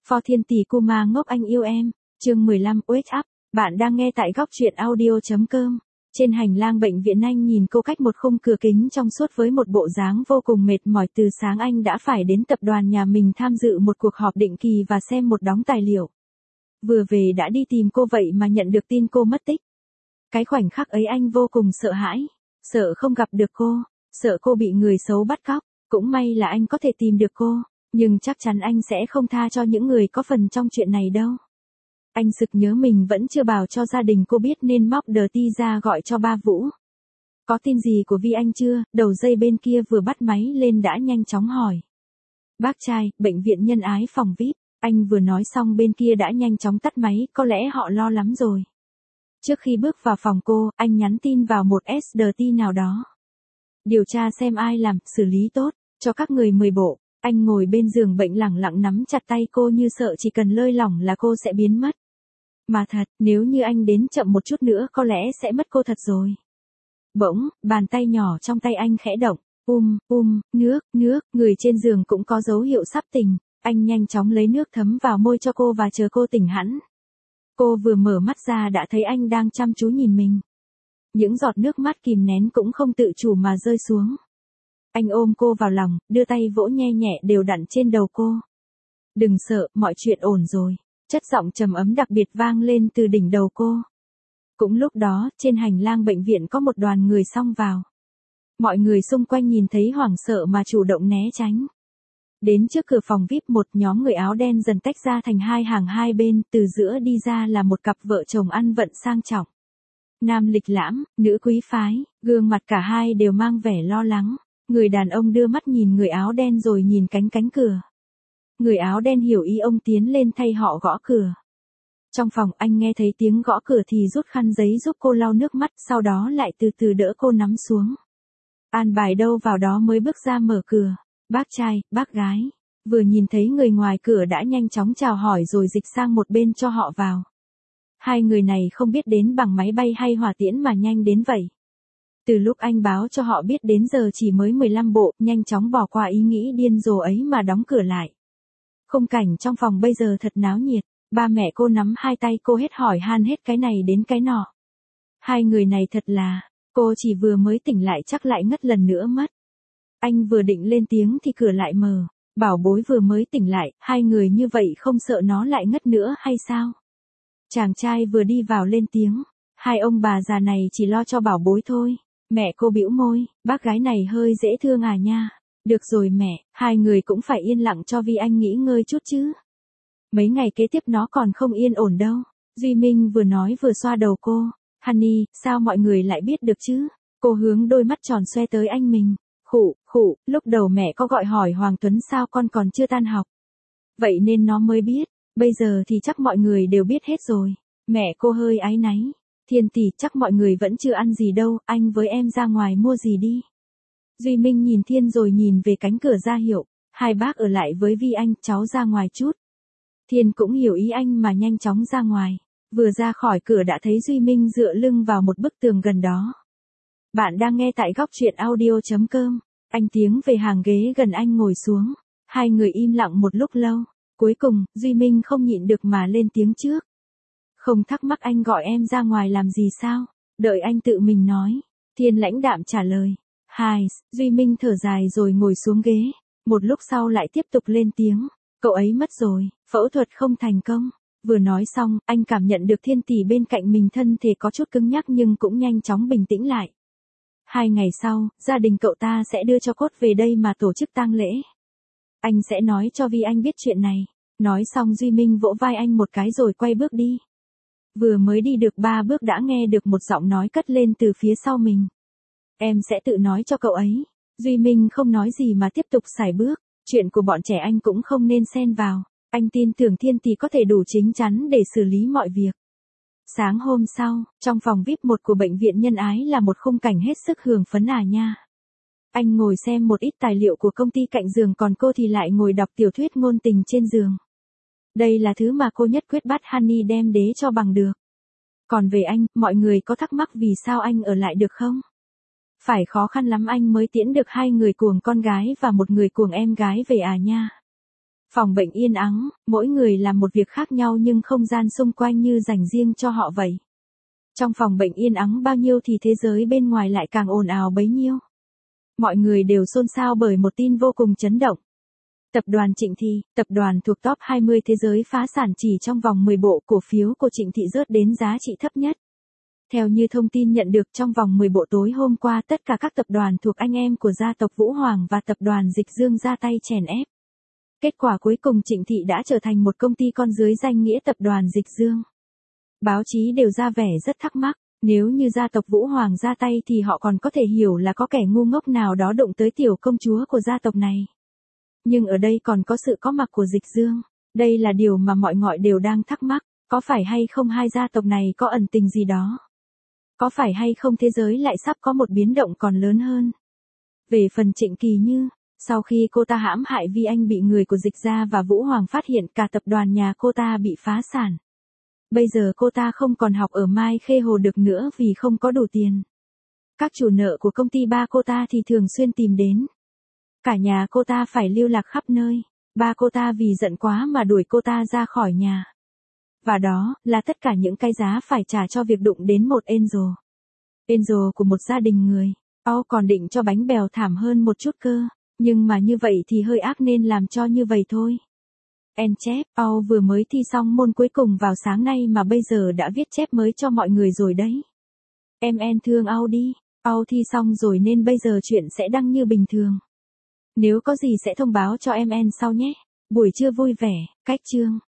For Thiên Tỷ Kuma ngốc anh yêu em, chương 15 Wake Up, bạn đang nghe tại góc truyện audio.com. Trên hành lang bệnh viện anh nhìn cô cách một khung cửa kính trong suốt với một bộ dáng vô cùng mệt mỏi. Từ sáng anh đã phải đến tập đoàn nhà mình tham dự một cuộc họp định kỳ và xem một đống tài liệu. Vừa về đã đi tìm cô vậy mà nhận được tin cô mất tích. Cái khoảnh khắc ấy anh vô cùng sợ hãi, sợ không gặp được cô, sợ cô bị người xấu bắt cóc. Cũng may là anh có thể tìm được cô, nhưng chắc chắn anh sẽ không tha cho những người có phần trong chuyện này đâu. Anh sực nhớ mình vẫn chưa bảo cho gia đình cô biết nên móc đờ ti ra gọi cho ba Vũ. Có tin gì của Vi anh chưa? Đầu dây bên kia vừa bắt máy lên đã nhanh chóng hỏi. Bác trai, bệnh viện Nhân Ái phòng VIP. Anh vừa nói xong bên kia đã nhanh chóng tắt máy, có lẽ họ lo lắm rồi. Trước khi bước vào phòng cô, anh nhắn tin vào một SDT nào đó. Điều tra xem ai làm, xử lý tốt, cho các người 10 bộ. Anh ngồi bên giường bệnh lẳng lặng nắm chặt tay cô như sợ chỉ cần lơi lỏng là cô sẽ biến mất. Mà thật, nếu như anh đến chậm một chút nữa có lẽ sẽ mất cô thật rồi. Bỗng, bàn tay nhỏ trong tay anh khẽ động. Nước, người trên giường cũng có dấu hiệu sắp tỉnh. Anh nhanh chóng lấy nước thấm vào môi cho cô và chờ cô tỉnh hẳn. Cô vừa mở mắt ra đã thấy anh đang chăm chú nhìn mình. Những giọt nước mắt kìm nén cũng không tự chủ mà rơi xuống. Anh ôm cô vào lòng, đưa tay vỗ nhẹ nhẹ đều đặn trên đầu cô. Đừng sợ, mọi chuyện ổn rồi. Chất giọng trầm ấm đặc biệt vang lên từ đỉnh đầu cô. Cũng lúc đó, trên hành lang bệnh viện có một đoàn người xông vào. Mọi người xung quanh nhìn thấy hoảng sợ mà chủ động né tránh. Đến trước cửa phòng VIP một nhóm người áo đen dần tách ra thành hai hàng hai bên, từ giữa đi ra là một cặp vợ chồng ăn vận sang trọng. Nam lịch lãm, nữ quý phái, gương mặt cả hai đều mang vẻ lo lắng. Người đàn ông đưa mắt nhìn người áo đen rồi nhìn cánh cửa. Người áo đen hiểu ý ông tiến lên thay họ gõ cửa. Trong phòng anh nghe thấy tiếng gõ cửa thì rút khăn giấy giúp cô lau nước mắt, sau đó lại từ từ đỡ cô nắm xuống. An bài đâu vào đó mới bước ra mở cửa. Bác trai, bác gái. Vừa nhìn thấy người ngoài cửa đã nhanh chóng chào hỏi rồi dịch sang một bên cho họ vào. Hai người này không biết đến bằng máy bay hay hỏa tiễn mà nhanh đến vậy. Từ lúc anh báo cho họ biết đến giờ chỉ mới 15 bộ, nhanh chóng bỏ qua ý nghĩ điên rồ ấy mà đóng cửa lại. Khung cảnh trong phòng bây giờ thật náo nhiệt, ba mẹ cô nắm hai tay cô hết hỏi han hết cái này đến cái nọ. Hai người này thật là, cô chỉ vừa mới tỉnh lại chắc lại ngất lần nữa mất. Anh vừa định lên tiếng thì cửa lại mở, bảo bối vừa mới tỉnh lại, hai người như vậy không sợ nó lại ngất nữa hay sao? Chàng trai vừa đi vào lên tiếng, hai ông bà già này chỉ lo cho bảo bối thôi. Mẹ cô bĩu môi, bác gái này hơi dễ thương à nha. Được rồi mẹ, hai người cũng phải yên lặng cho Vi anh nghỉ ngơi chút chứ. Mấy ngày kế tiếp nó còn không yên ổn đâu. Duy Minh vừa nói vừa xoa đầu cô. Honey, sao mọi người lại biết được chứ? Cô hướng đôi mắt tròn xoe tới anh mình. Khụ, lúc đầu mẹ có gọi hỏi Hoàng Tuấn sao con còn chưa tan học. Vậy nên nó mới biết, bây giờ thì chắc mọi người đều biết hết rồi. Mẹ cô hơi áy náy. Thiên Tỷ, chắc mọi người vẫn chưa ăn gì đâu, anh với em ra ngoài mua gì đi. Duy Minh nhìn Thiên rồi nhìn về cánh cửa ra hiệu, hai bác ở lại với Vi anh, cháu ra ngoài chút. Thiên cũng hiểu ý anh mà nhanh chóng ra ngoài, vừa ra khỏi cửa đã thấy Duy Minh dựa lưng vào một bức tường gần đó. Bạn đang nghe tại góc truyện audio.com, anh tiến về hàng ghế gần anh ngồi xuống, hai người im lặng một lúc lâu, cuối cùng, Duy Minh không nhịn được mà lên tiếng trước. Không thắc mắc anh gọi em ra ngoài làm gì sao? Đợi anh tự mình nói. Thiên lãnh đạm trả lời. Duy Minh thở dài rồi ngồi xuống ghế. Một lúc sau lại tiếp tục lên tiếng. Cậu ấy mất rồi, phẫu thuật không thành công. Vừa nói xong, anh cảm nhận được Thiên Tỷ bên cạnh mình thân thể có chút cứng nhắc nhưng cũng nhanh chóng bình tĩnh lại. 2 ngày sau, gia đình cậu ta sẽ đưa cho cốt về đây mà tổ chức tang lễ. Anh sẽ nói cho Vi anh biết chuyện này. Nói xong Duy Minh vỗ vai anh một cái rồi quay bước đi. Vừa mới đi được 3 bước đã nghe được một giọng nói cất lên từ phía sau mình. Em sẽ tự nói cho cậu ấy. Duy Minh không nói gì mà tiếp tục sải bước. Chuyện của bọn trẻ anh cũng không nên xen vào. Anh tin tưởng Thiên Tỷ có thể đủ chín chắn để xử lý mọi việc. Sáng hôm sau, trong phòng VIP 1 của bệnh viện Nhân Ái là một khung cảnh hết sức hưởng phấn à nha. Anh ngồi xem một ít tài liệu của công ty cạnh giường còn cô thì lại ngồi đọc tiểu thuyết ngôn tình trên giường. Đây là thứ mà cô nhất quyết bắt Honey đem đế cho bằng được. Còn về anh, mọi người có thắc mắc vì sao anh ở lại được không? Phải khó khăn lắm anh mới tiễn được 2 người cuồng con gái và 1 người cuồng em gái về à nha. Phòng bệnh yên ắng, mỗi người làm một việc khác nhau nhưng không gian xung quanh như dành riêng cho họ vậy. Trong phòng bệnh yên ắng bao nhiêu thì thế giới bên ngoài lại càng ồn ào bấy nhiêu. Mọi người đều xôn xao bởi một tin vô cùng chấn động. Tập đoàn Trịnh Thị, tập đoàn thuộc top 20 thế giới phá sản chỉ trong vòng 10 bộ, cổ phiếu của Trịnh Thị rớt đến giá trị thấp nhất. Theo như thông tin nhận được trong vòng 10 bộ tối hôm qua, tất cả các tập đoàn thuộc anh em của gia tộc Vũ Hoàng và tập đoàn Dịch Dương ra tay chèn ép. Kết quả cuối cùng Trịnh Thị đã trở thành một công ty con dưới danh nghĩa tập đoàn Dịch Dương. Báo chí đều ra vẻ rất thắc mắc, nếu như gia tộc Vũ Hoàng ra tay thì họ còn có thể hiểu là có kẻ ngu ngốc nào đó đụng tới tiểu công chúa của gia tộc này. Nhưng ở đây còn có sự có mặt của Dịch Dương. Đây là điều mà mọi người đều đang thắc mắc, có phải hay không hai gia tộc này có ẩn tình gì đó? Có phải hay không thế giới lại sắp có một biến động còn lớn hơn? Về phần Trịnh Kỳ Như, sau khi cô ta hãm hại Vi Anh bị người của Dịch Gia và Vũ Hoàng phát hiện, cả tập đoàn nhà cô ta bị phá sản. Bây giờ cô ta không còn học ở Mai Khê Hồ được nữa vì không có đủ tiền. Các chủ nợ của công ty ba cô ta thì thường xuyên tìm đến. Cả nhà cô ta phải lưu lạc khắp nơi. Ba cô ta vì giận quá mà đuổi cô ta ra khỏi nhà. Và đó là tất cả những cái giá phải trả cho việc đụng đến một Angel. Angel của một gia đình người. Còn định cho bánh bèo thảm hơn một chút cơ. Nhưng mà như vậy thì hơi ác nên làm cho như vậy thôi. Chép, vừa mới thi xong môn cuối cùng vào sáng nay mà bây giờ đã viết chép mới cho mọi người rồi đấy. Em thương đi. Thi xong rồi nên bây giờ chuyện sẽ đăng như bình thường. Nếu có gì sẽ thông báo cho em sau nhé. Buổi trưa vui vẻ, cách chương.